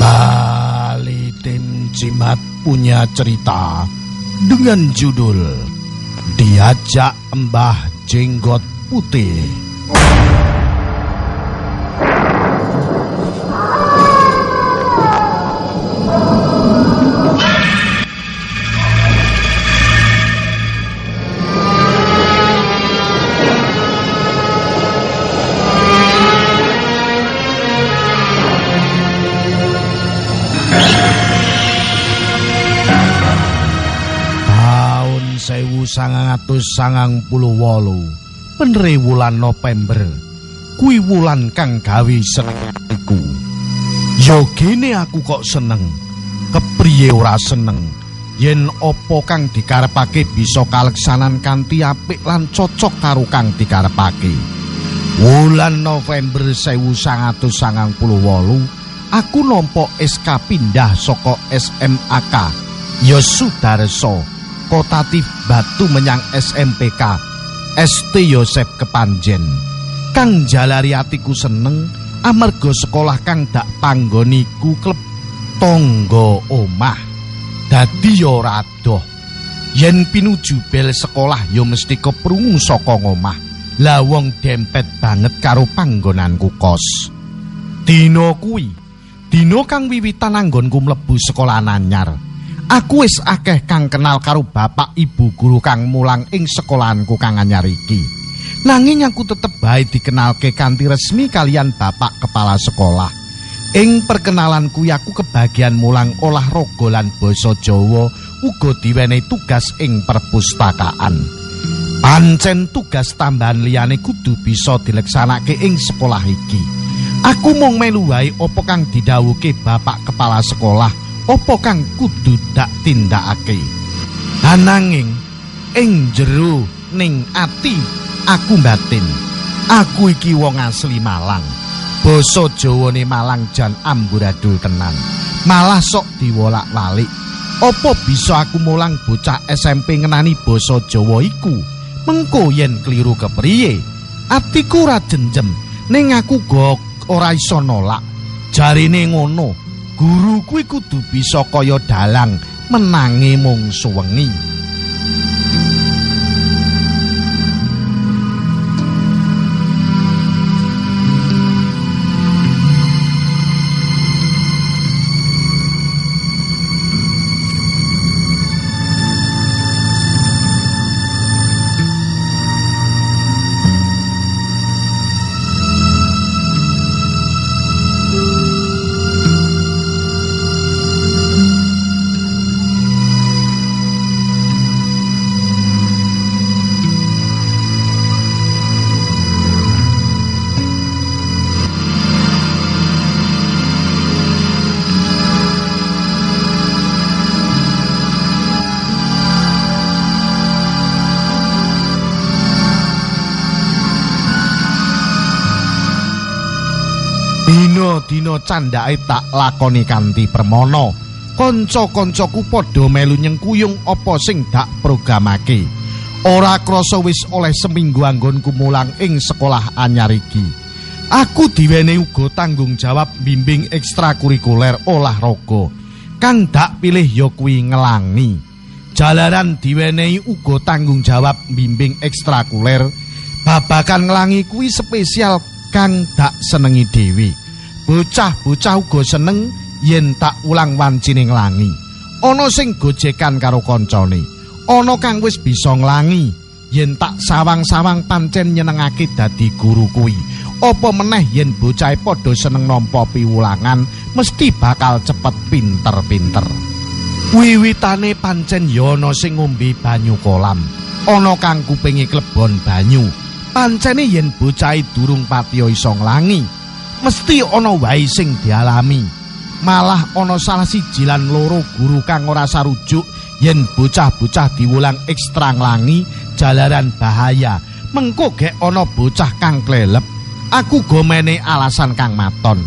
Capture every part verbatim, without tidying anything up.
Kembali tim Jimat punya cerita dengan judul Diajak Mbah Jenggot Putih. sewu sangang atus sangang puluh wolu penre wulan November kuwi wulan kang gawe seneng iku. Ya gene aku kok seneng, kepriye ora seneng yen apa kang dikarepake bisa kaleksanan kanthi apik lan cocok karo kang dikarepake. Wulan November sewu sangang atus sangang puluh wolu aku nampa S K pindah saka S M A K ya Sudarso Kotatif Batu menyang S M P K S T Yosep Kepanjen. Kang jalari atiku seneng amarga sekolah kang dak panggoniku kleb tangga omah. Dadi ya ora adoh yen pinuju bel sekolah ya mesti keprungu saka omah. Lah wong dempet banget karo panggonanku kos. Dina kuwi dina kang wiwitan anggonku mlebu sekolah anyar. Aku wis akeh kang kenal karo bapak ibu guru kang mulang ing sekolahanku kang anyar iki. Nanging aku tetep bae dikenalke kanthi resmi kalian bapak kepala sekolah. Ing perkenalan kuwi aku kebagian mulang olahraga lan basa Jawa uga diwenehi tugas ing perpustakaan. Pancen tugas tambahan liyane kudu bisa dileksanake ing sekolah iki. Aku mung melu wae apa kang didhawuhke bapak kepala sekolah. Apa kang kudu dak tindakake. Ananging ing jero ning ati aku batin, aku iki wong asli Malang. Basa Jawane Malang jan amburadul tenan. Malah sok diwolak-walik. Apa bisa aku mulang bocah S M P ngenani basa Jawa iku? Mengko yen kliru kepriye? Atiku ora jenjem, ning aku go ora iso nolak. Jarine ngono. Guru kuwi kudu bisa kaya dalang menangi mung suwengi. Dina candhake tak lakoni kanthi permana. Kanca-kancaku padha melu nyengkuyung apa sing dak programake. Ora krasa wis oleh seminggu anggonku mulang ing sekolah anyar iki. Aku diwenehi uga tanggung jawab bimbing ekstrakurikuler olahraga. Kang dak pilih ya kuwi ngelangi. Jalaran diwenehi uga tanggung jawab bimbing ekstrakuler, babakan ngelangi kuwi spesial kang dak senengi dhewe. Bocah-bocah uga seneng yen tak ulang wancine nglangi. Ana sing gojekan karo kancane, ana kang wis bisa nglangi. Yen tak sawang-sawang pancen nyenengake dadi guru kuwi. Apa meneh yen bocahe padha seneng nampa piwulangan, mesti bakal cepet pinter-pinter. Wiwitane pancen ya ana sing ngombe banyu kolam, ana kang kupinge klebon banyu. Pancene yen bocahe durung patiya iso nglangi, mesti ana wae sing dialami. Malah ana salah siji lan loro guru kang ora sarujuk yen bocah-bocah diwulang ekstra nglangi jalaran bahaya. Mengko gek ana bocah kang klelep, aku gomene alasan kang maton.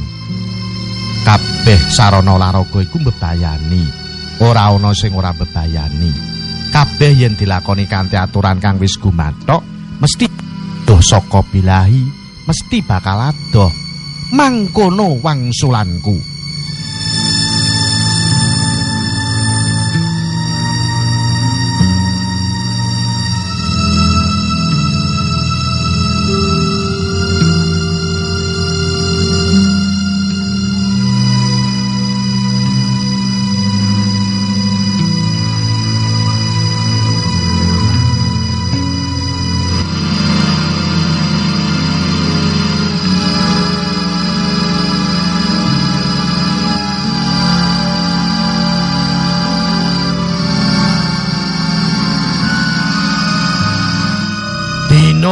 Kabeh sarana olahraga iku mbebayani. Ora ana sing ora mbebayani. Kabeh yen dilakoni kanthi aturan kang wis gumathok, mesti doh saka bilahi, mesti bakal adoh. Mangkono wangsulanku.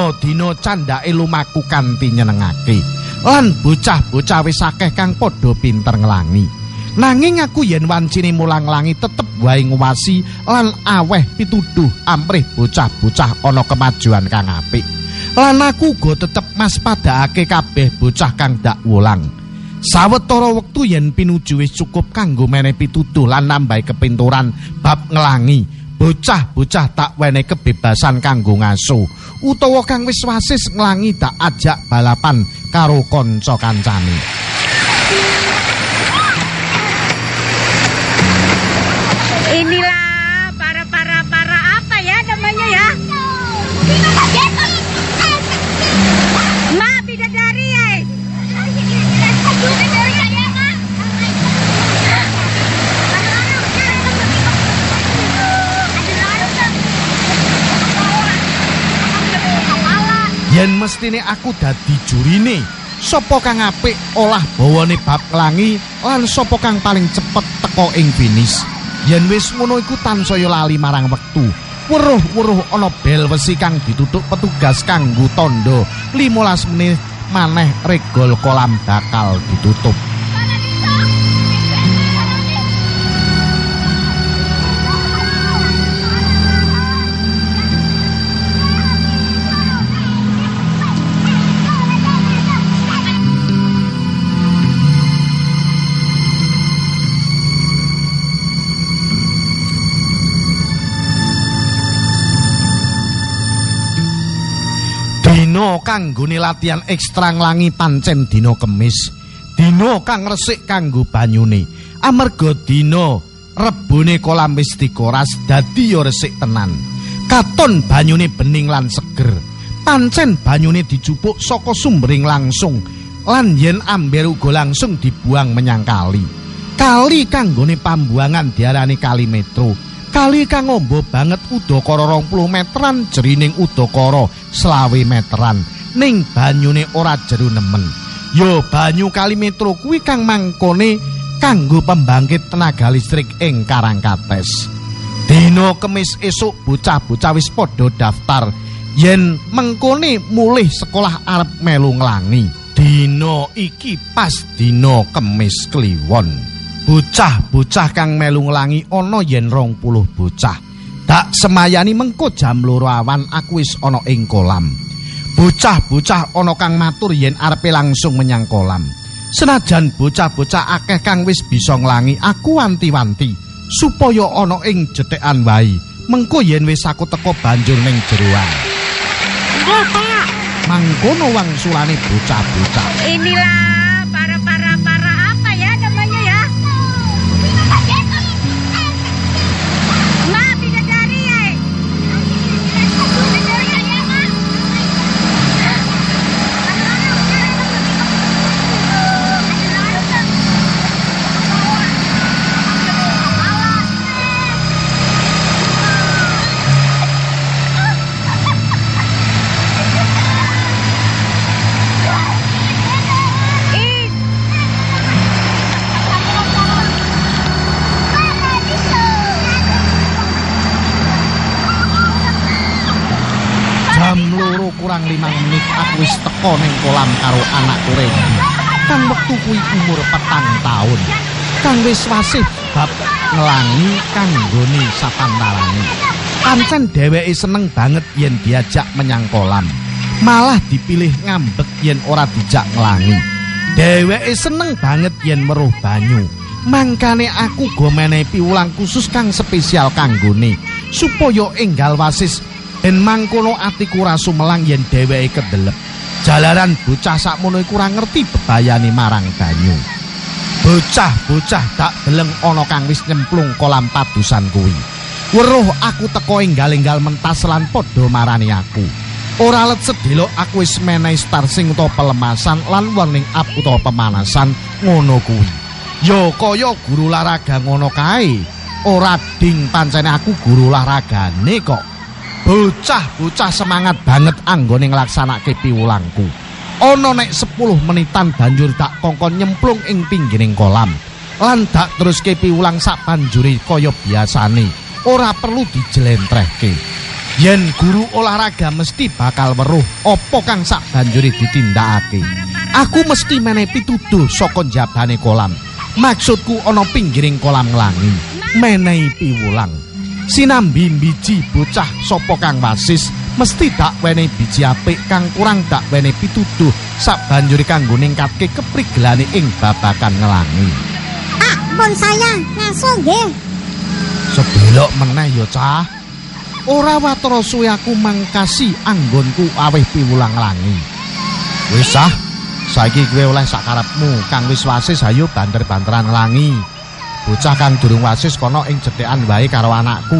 Dina-dina candhake lumaku kanthi nyenengake. Lan bocah-bocah wis akeh kang padha pinter nglangi. Nanging aku yen wancine mulang-langi tetep wae nguwasi lan aweh pituduh amrih bocah-bocah ana kemajuan kang apik. Lan aku uga tetep maspadakake kabeh bocah kang dak wulang. Sawetara wektu yen pinuju wis cukup kanggo meneh pituduh lan nambahi kepinturan bab nglangi, bocah-bocah tak wenehi kebebasan kanggo ngaso, utawa kang wis wasis nglangi tak ajak balapan karo kanca kancane. Inilah para para para apa ya namanya ya? Ma bidadari ya. Yen mestine aku dadi jurine, sapa kang apik olah bawane bab nglangi lan sapa kang paling cepet teka ing finish. Yen wis ngono iku tansaya lali marang wektu. Weruh-weruh ana bel wesi kang ditutuk petugas kanggo tandha limolas menit maneh regol kolam bakal ditutup. Dina kanggone latihan ekstra nglangi pancen dina Kemis. Dina kang resik kanggo banyune. Amarga dina rebone kolam wis dikoras dadi ya resik tenan. Katon banyune bening lan seger. Pancen banyune dijupuk saka sumbering langsung lan yen amber uga langsung dibuang menyang kali. Kali kanggone pambuangan diarani Kali Metro. Kali kang amba banget udakara rong puluh meteran jerining udakara selawe meteran ning banyune ora jero nemen. Ya banyu Kali Metro kuwi kang mangkone kanggo pembangkit tenaga listrik ing Karangkates. Dina Kemis esuk bocah-bocah wis padha daftar yen mengkone mulih sekolah arep melu nglangi. Dina iki pas dina Kemis kliwon. Bocah-bocah kang melu nglangi ana yen rong puluh bocah. Dak semayani mengko jam loro awan aku wis ana ing kolam. Bocah-bocah ana kang matur yen arepe langsung menyang kolam. Senajan bocah-bocah akeh kang wis bisa nglangi, aku wanti-wanti supaya ana ing jethekan wae. Mengko yen wis aku teko banjur ning jeroan. Mangkono wangsulane bocah-bocah. Inilah para para para apa ya namanya ya? Ma bidadari ya. Kurang limang menit aku wis teko ning kolam karo anakku Redi. Kang wektu kuwi umur petang taun. Kang wis wasih bab nglangi kanggone sapantarane. Pancen dheweke seneng banget yen diajak menyang kolam. Malah dipilih ngambek yen ora dijak nglangi. Dheweke seneng banget yen weruh banyu. Mangkane aku go menehi piwulang khusus kang spesial kanggone supaya enggal wasis. Ben mangkono atiku rasu melang yen dheweke kedelep. Jalaran bocah sakmono iku ora ngerti bebayane marang banyu. Bocah-bocah dak deleng ana kang wis nyemplung kolam padusan kuwi. Weruh aku teko enggal-enggal mentas lan padha marani aku. Ora let sedelok aku wis menehi starsing utawa pelemasan lan warning up utawa pemanasan ngono kuwi. Ya kaya guru olahraga ngono kae. Ora ding pancene aku guru olahragane kok. Bocah-bocah semangat banget anggone nglaksanake piwulangku. Ana nek sepuluh menitan banjur dak kongkon nyemplung ing pinggiring kolam. Lan dak teruske piwulang sak banjure kaya biasane. Ora perlu dijelentrehke. Yen guru olahraga mesti bakal weruh apa kang sak banjuri ditindakake. Aku mesti menehi pituduh saka njabane kolam. Maksudku ana pinggiring kolam nglangi, menehi piwulang. Sinambi biji bocah sapa kang wasis mesti dak wenehi biji apik kang kurang dak wenehi pituduh sak banjuri kanggo ningkatke keprigelane ing babagan nglangi. Pak, pun saya ngaso nggih. Sedelok meneh ya cah. Ora watara suwe aku mangkasi anggonku aweh piwulang nglangi. Wis ah, saiki kowe oleh sakarepmu kang wis wasis ayo banter-banteran nglangi. Bocah kang durung wasis kono ing jedhekan wae karo anakku.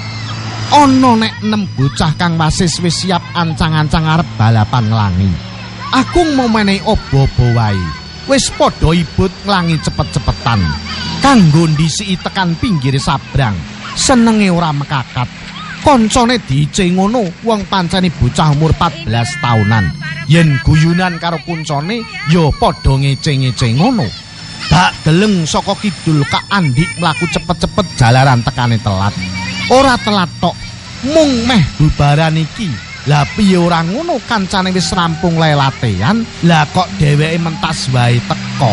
Ana nek enem bocah kang wasis wis siap ancang-ancang arep balapan nglangi. Aku mau menehi obo-obo wae. Wis padha ibut nglangi cepet-cepetan. Kanggo ndisiki tekan pinggir sabrang. Senenge ora mekakat. Koncone diice ngono wong pancene bocah umur empat belas taunan. Yen guyunan karo kuncane ya padha ngece-ngece ngono. Dak deleng saka kidul Kak Andik mlaku cepet-cepet jalaran tekane telat. Ora telat tok, mung meh bubaran iki. Lah piye ora ngono kancane wis rampung le latihan, lah kok dheweke mentas wae teko.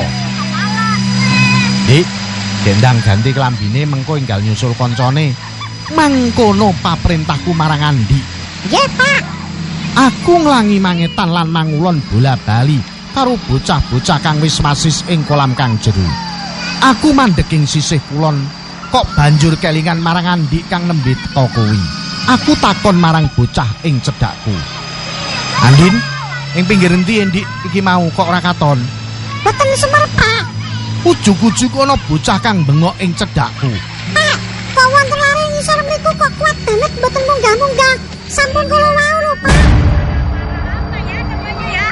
Dik, gendang ganti kelambine mengko enggal nyusul koncone. Mangkono paprintahku marang Andi. Nggih, Pak. Aku nglangi mangetan lan mangulon bola bali karo bocah-bocah kang wis wasis ing kolam kang jero. Aku mandheg ing sisih kulon, kok banjur kelingan marang Andi kang nembe teka kuwi. Aku takon marang bocah ing cedhakku. Andin, ing pinggir endi Ndik iki mau kok ora katon? Boten sumerep, Pak. Ujug-ujug ana bocah kang bengok ing cedhakku. Pak, kok wonten lare ngisor mriku kok kuat banget boten munggah-munggah. Sampun kula wau lho, Pak. Apa ya namanya ya?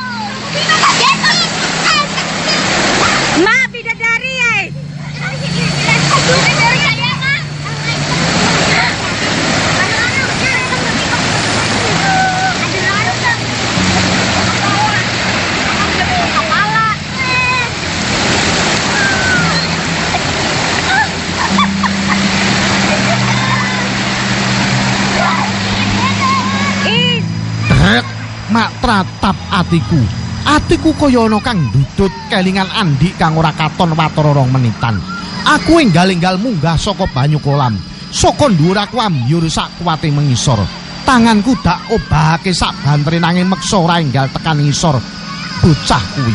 Ma, bidadari ya. Bidadari ya, Ma. Mak tratap atiku. Atiku kaya ana kang ndudut kelingan Andik kang ora katon watara rong menitan. Aku enggal-enggal munggah saka banyu kolam. Saka dhuwur aku ambyur sak kuwate mengisor. Tanganku dak obahake sak bantre nanging meksa ora enggal tekan ngisor. Bocah kuwi.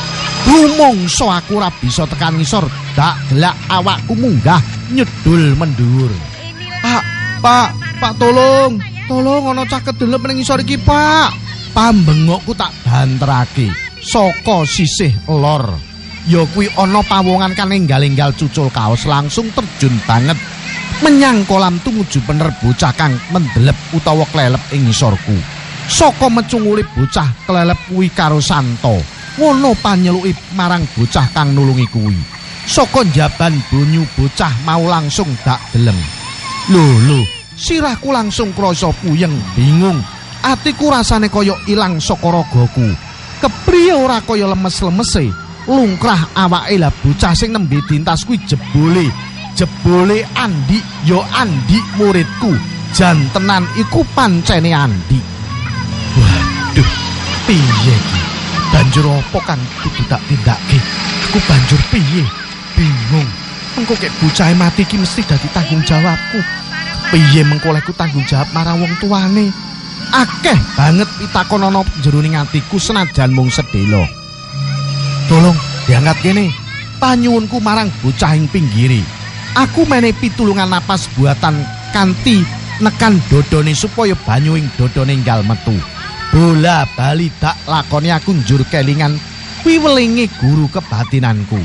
Rumangsa aku ora bisa tekan ngisor, dak gelak awakku munggah nyedul mendhuwur. Pak, Pak, Pak tolong. Tolong ana cah kedelep ning ngisor iki, Pak. Pambengokku tak banterake saka sisih lor. Ya kuwi ana pawongan kan enggal-enggal cucul kaos langsung terjun banget menyang kolam tumuju pener bocah kang mendelep utawa klelep ing ngisorku. Saka mecungulip bocah klelep kuwi karo santo. Ngono panyeluki marang bocah kang nulungi kuwi. Saka njaban banyu bocah mau langsung dak deleng. Lho lho, sirahku langsung krasa puyeng, bingung. Atiku rasane kaya ilang saka ragaku. Kepriye ora kaya lemes-lemese. Lungkrah awake lah bocah sing nembe dintas kuwi jebole. Jebole Andi, ya Andi muridku. Jan tenan iku pancene Andi. Waduh, piye iki? Banjur apa kang kudu tak tindakake? Aku banjur piye? Bingung. Engko kek bocahe mati iki mesti dadi tanggung jawabku. Piye mengko olehku tanggung jawab marang wong tuane? Akeh banget pitakon ana jeroning atiku senajan mung sedhela. Tolong diangkat kene. Panyuwunku marang bocah ing pinggiri. Aku menehi pitulungan napas buatan kanthi nekan dodone supaya banyu ing dodone enggal metu. Bola bali dak lakoni aku njur kelingan wiwelinge guru kebatinanku.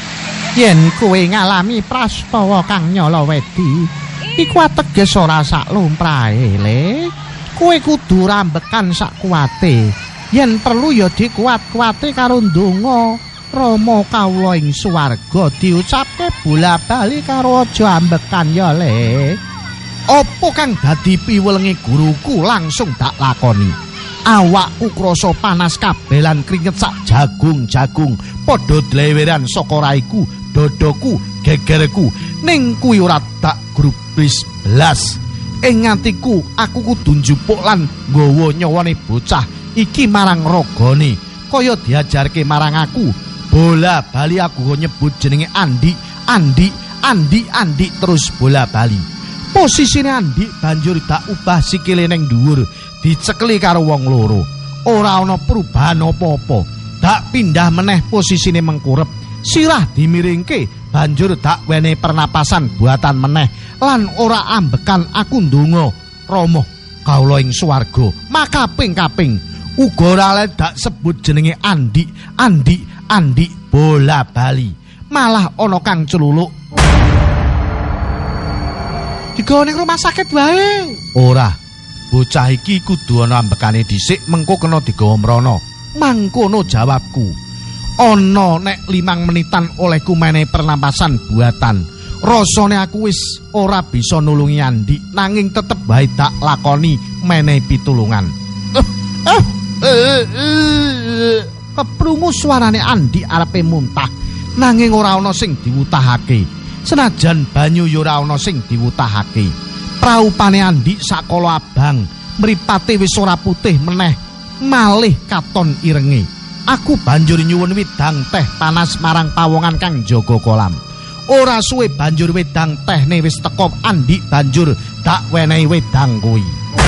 Yen kowe ngalami prastawa kang nyala wedi, iku ateges ora sak lumrahe, Le. Kowe kudu rambekan sak kuwate. Yen perlu ya dikuat-kuate karo ndonga Rama kawula ing swarga diucapke bola bali karo aja ambekan ya, Le. Apa kang dadi piwelenge guruku langsung tak lakoni. Awakku krasa panas kabeh lan kringet sak jagung-jagung padha dleweran saka raiku, dadaku, gegerku. Ning kuwi ora tak grublis blas. Ing atiku aku kudu njupuk lan nggawa nyawane bocah iki marang ragane kaya diajarke marang aku. Bola bali aku nyebut jenenge Andi, Andi, Andi, Andi terus bola bali. Posisine Andi banjur dak ubah sikile ning dhuwur, dicekeli karo wong loro. Ora ana perubahan apa-apa. Dak pindah meneh posisine mengkurep. Sirah dimiringke, banjur dak wene pernapasan buatan meneh lan ora ambekan aku ndonga, Rama kawula ing swarga makaping-kaping. Uga ora dak sebut jenenge Andi, Andi, Andi bola bali. Malah ana kang celuluk. Digawa ning rumah sakit wae. Ora. Bocah iki kudu ana ambekane dhisik mengko kena digawa mrana. Mangkono jawabku. Ana nek limang menitan olehku menehi pernapasan buatan. Rasane aku wis ora bisa nulungi Andi, nanging tetep wae dak lakoni menehi pitulungan. Eh, eh, eh, keprungu suarane Andi arepe muntah, nanging ora ana sing diwutahake. Senajan banyu ya ora ana sing diwutahake. Praupane Andi sakala abang, mripate wis ora putih meneh, malih katon irenge. Aku banjur nyuwun wedang teh panas marang pawongan kang jaga kolam. Ora suwe banjur wedang tehne wis teka. Andi banjur dak wenehi wedang kuwi.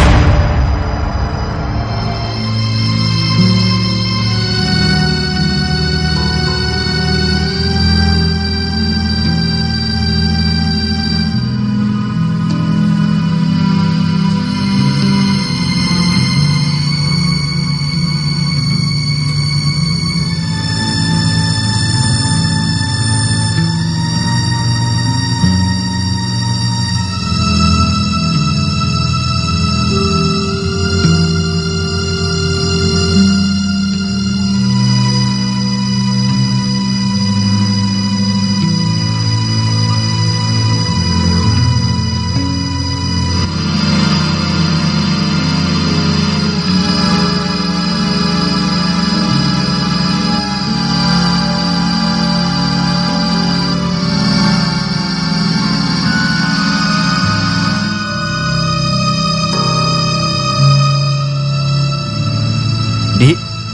Dik,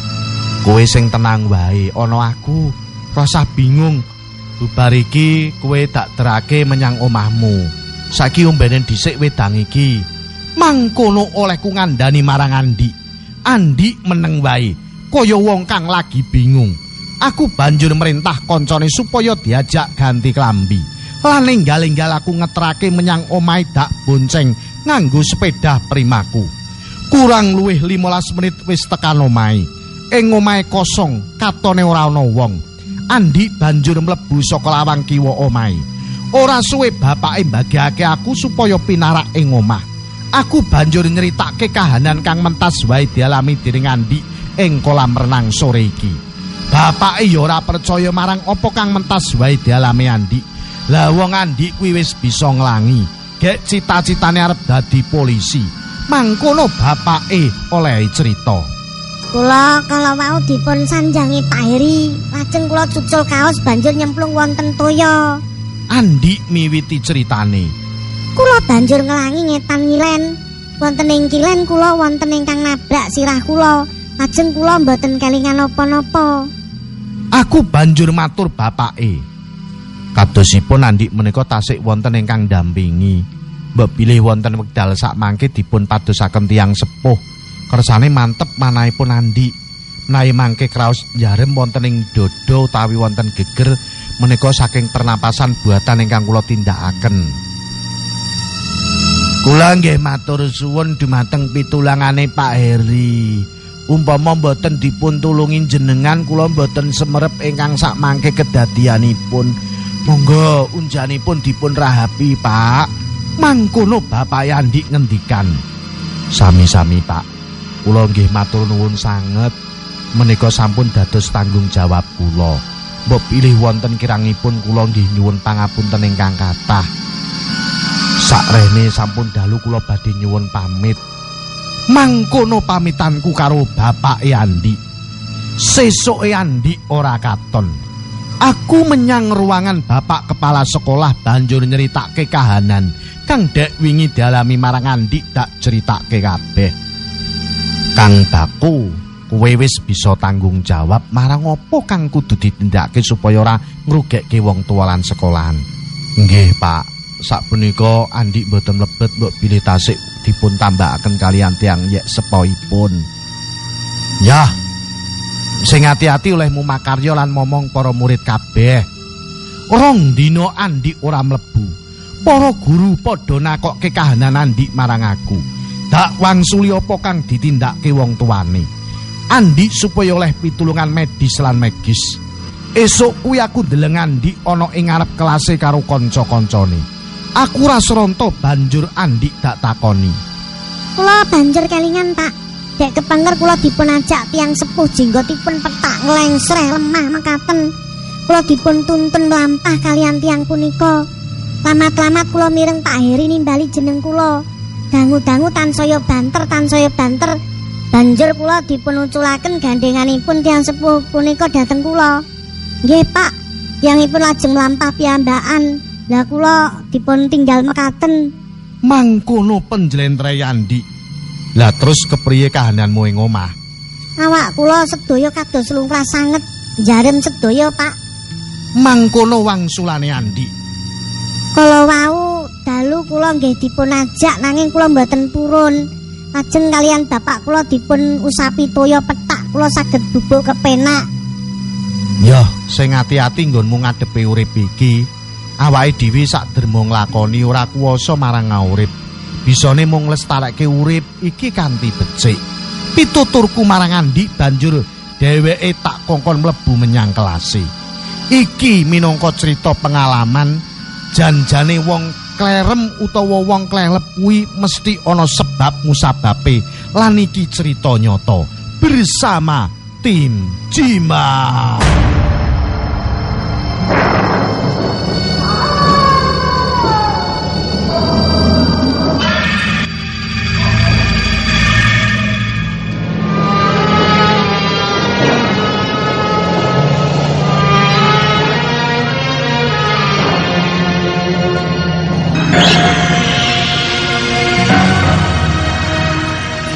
kowe sing tenang wae, ana aku. Rasa bingung. Bubar iki kowe tak terake menyang omahmu. Saiki ombenen dhisik wedang iki. Mangkono olehku ngandani marang Andi. Andi meneng wae, kaya wong kang lagi bingung. Aku banjur merintah koncone supaya diajak ganti klambi. Lan enggal-enggal aku ngetrake menyang omahe dak bonceng nganggo sepeda primaku. Kurang luwih limolas menit wis tekan omahe. Ing omahe kosong, katone ora ana wong. Andi banjur mlebu saka lawang kiwa omahe. Ora suwe bapake mbagekake aku supaya pinarak ing omah. Aku banjur nyeritake kahanan kang mentas wae dialami dening Andi ing kolam renang sore iki. Bapake ya ora percaya marang apa kang mentas wae dialami Andi. Lah wong Andi kuwi wis bisa nglangi. Gek cita-citane arep dadi polisi. Mangkono bapake oleh cerita. Kula kala wau dipun sanjangi Pak Heri, lajeng kula cucul kaos banjur nyemplung wonten toya. Andi miwiti ceritane. Kula banjur nglangi ngetan ngilen. Wonten ing kilen kula wonten ingkang nabrak sirah kula. Lajeng kula mboten kelingan napa-napa. Aku banjur matur bapake. Kadosipun Andi menika tasik wonten ingkang dampingi. Mbok bilih wonten wekdal sak mangke dipun padosaken tiyang sepuh. Kersane mantep manahipun Andi. Menawi mangke kraos njarem wonten ing dada utawi wonten geger menika saking pernapasan buatan ingkang kula tindakaken. Kula nggih matur suwun dumateng pitulangane Pak Heri. Umpama mboten dipun tulungi jenengan kula mboten semerep ingkang sak mangke kedadianipun. Monggo unjanipun dipun rahapi, Pak. Mangkono Bapak Andi ngendikan. Sami-sami, Pak. Kula nggih matur nuwun sanget. Menika sampun dados tanggung jawab kula. Mbok pilih wonten kirangipun kula nggih nyuwun pangapunten ingkang kathah. Sakrene sampun dalu kula badhe nyuwun pamit. Mangkono pamitanku karo Bapak Andi. Sesuke Andi ora katon. Aku menyang ruangan Bapak Kepala Sekolah banjur nyeritake kahanan kang dek wingi dialami marang Andi tak ceritake kabeh. Kang Baku, kowe wis bisa tanggung jawab marang apa kang kudu ditindakake supaya ora ngrugekke wong tuwa lan sekolahan. Nggih, Pak. Sapunika Andi mboten mlebet mbok bilih tasik dipun tambakaken kalian tiyang yek sepoipun. Yah. Sing ati-ati olehmu makarya lan momong para murid kabeh. Rong dina Andi ora mlebu. Para guru padha nakokke kahanan Andi marang aku. Dak wangsuli apa kang ditindakke wong tuane. Andi supaya oleh pitulungan medis lan magis. Esuk kuwi aku ndeleng Andi ana ing ngarep kelase karo kanca-kancane. Aku ora seronto banjur Andi dak takoni. Kula banjur kelingan, Pak. Dek kepenger kula dipun ajak tiyang sepuh jenggotipun petak nglengsleh lemah mekaten. Kula dipun tuntun mlampah kalian tiyang punika. Lamat-lamat kula mireng Pak Heri nimbali jeneng kula. Dangu-dangu tansaya banter tansaya banter. Banjur kula dipun uculaken gandhenganipun tiyang sepuh punika dhateng kula. Nggih, Pak. Tiyangipun lajeng mlampah piyambakan. Lah kula dipun tinggal mekaten. Mangkono penjlentrehe Andi. Lah terus kepriye kahananmu ing omah? Awak kula sedaya kados lungkrah sanget, njarem sedaya, Pak. Mangkono wangsulane Andi. Kala wau dalu kula nggih dipun ajak nanging kula mboten purun. Lajeng kalian bapak kula dipun usapi toya petak kula saged bubuk kepenak. Yo, sing ati-ati nggonmu ngadepi urip iki. Awake dhewe sak derma nglakoni ora kuwasa marang urip. Bisane mung lestarekke urip iki kanthi becik. Pituturku marang Andi banjur dheweke tak kongkon mlebu menyang kelase. Iki minangka cerita pengalaman janjane wong klerem utawa wong klelep kuwi mesti ana sebab musababe lan iki cerita nyata bersama tim Jimat.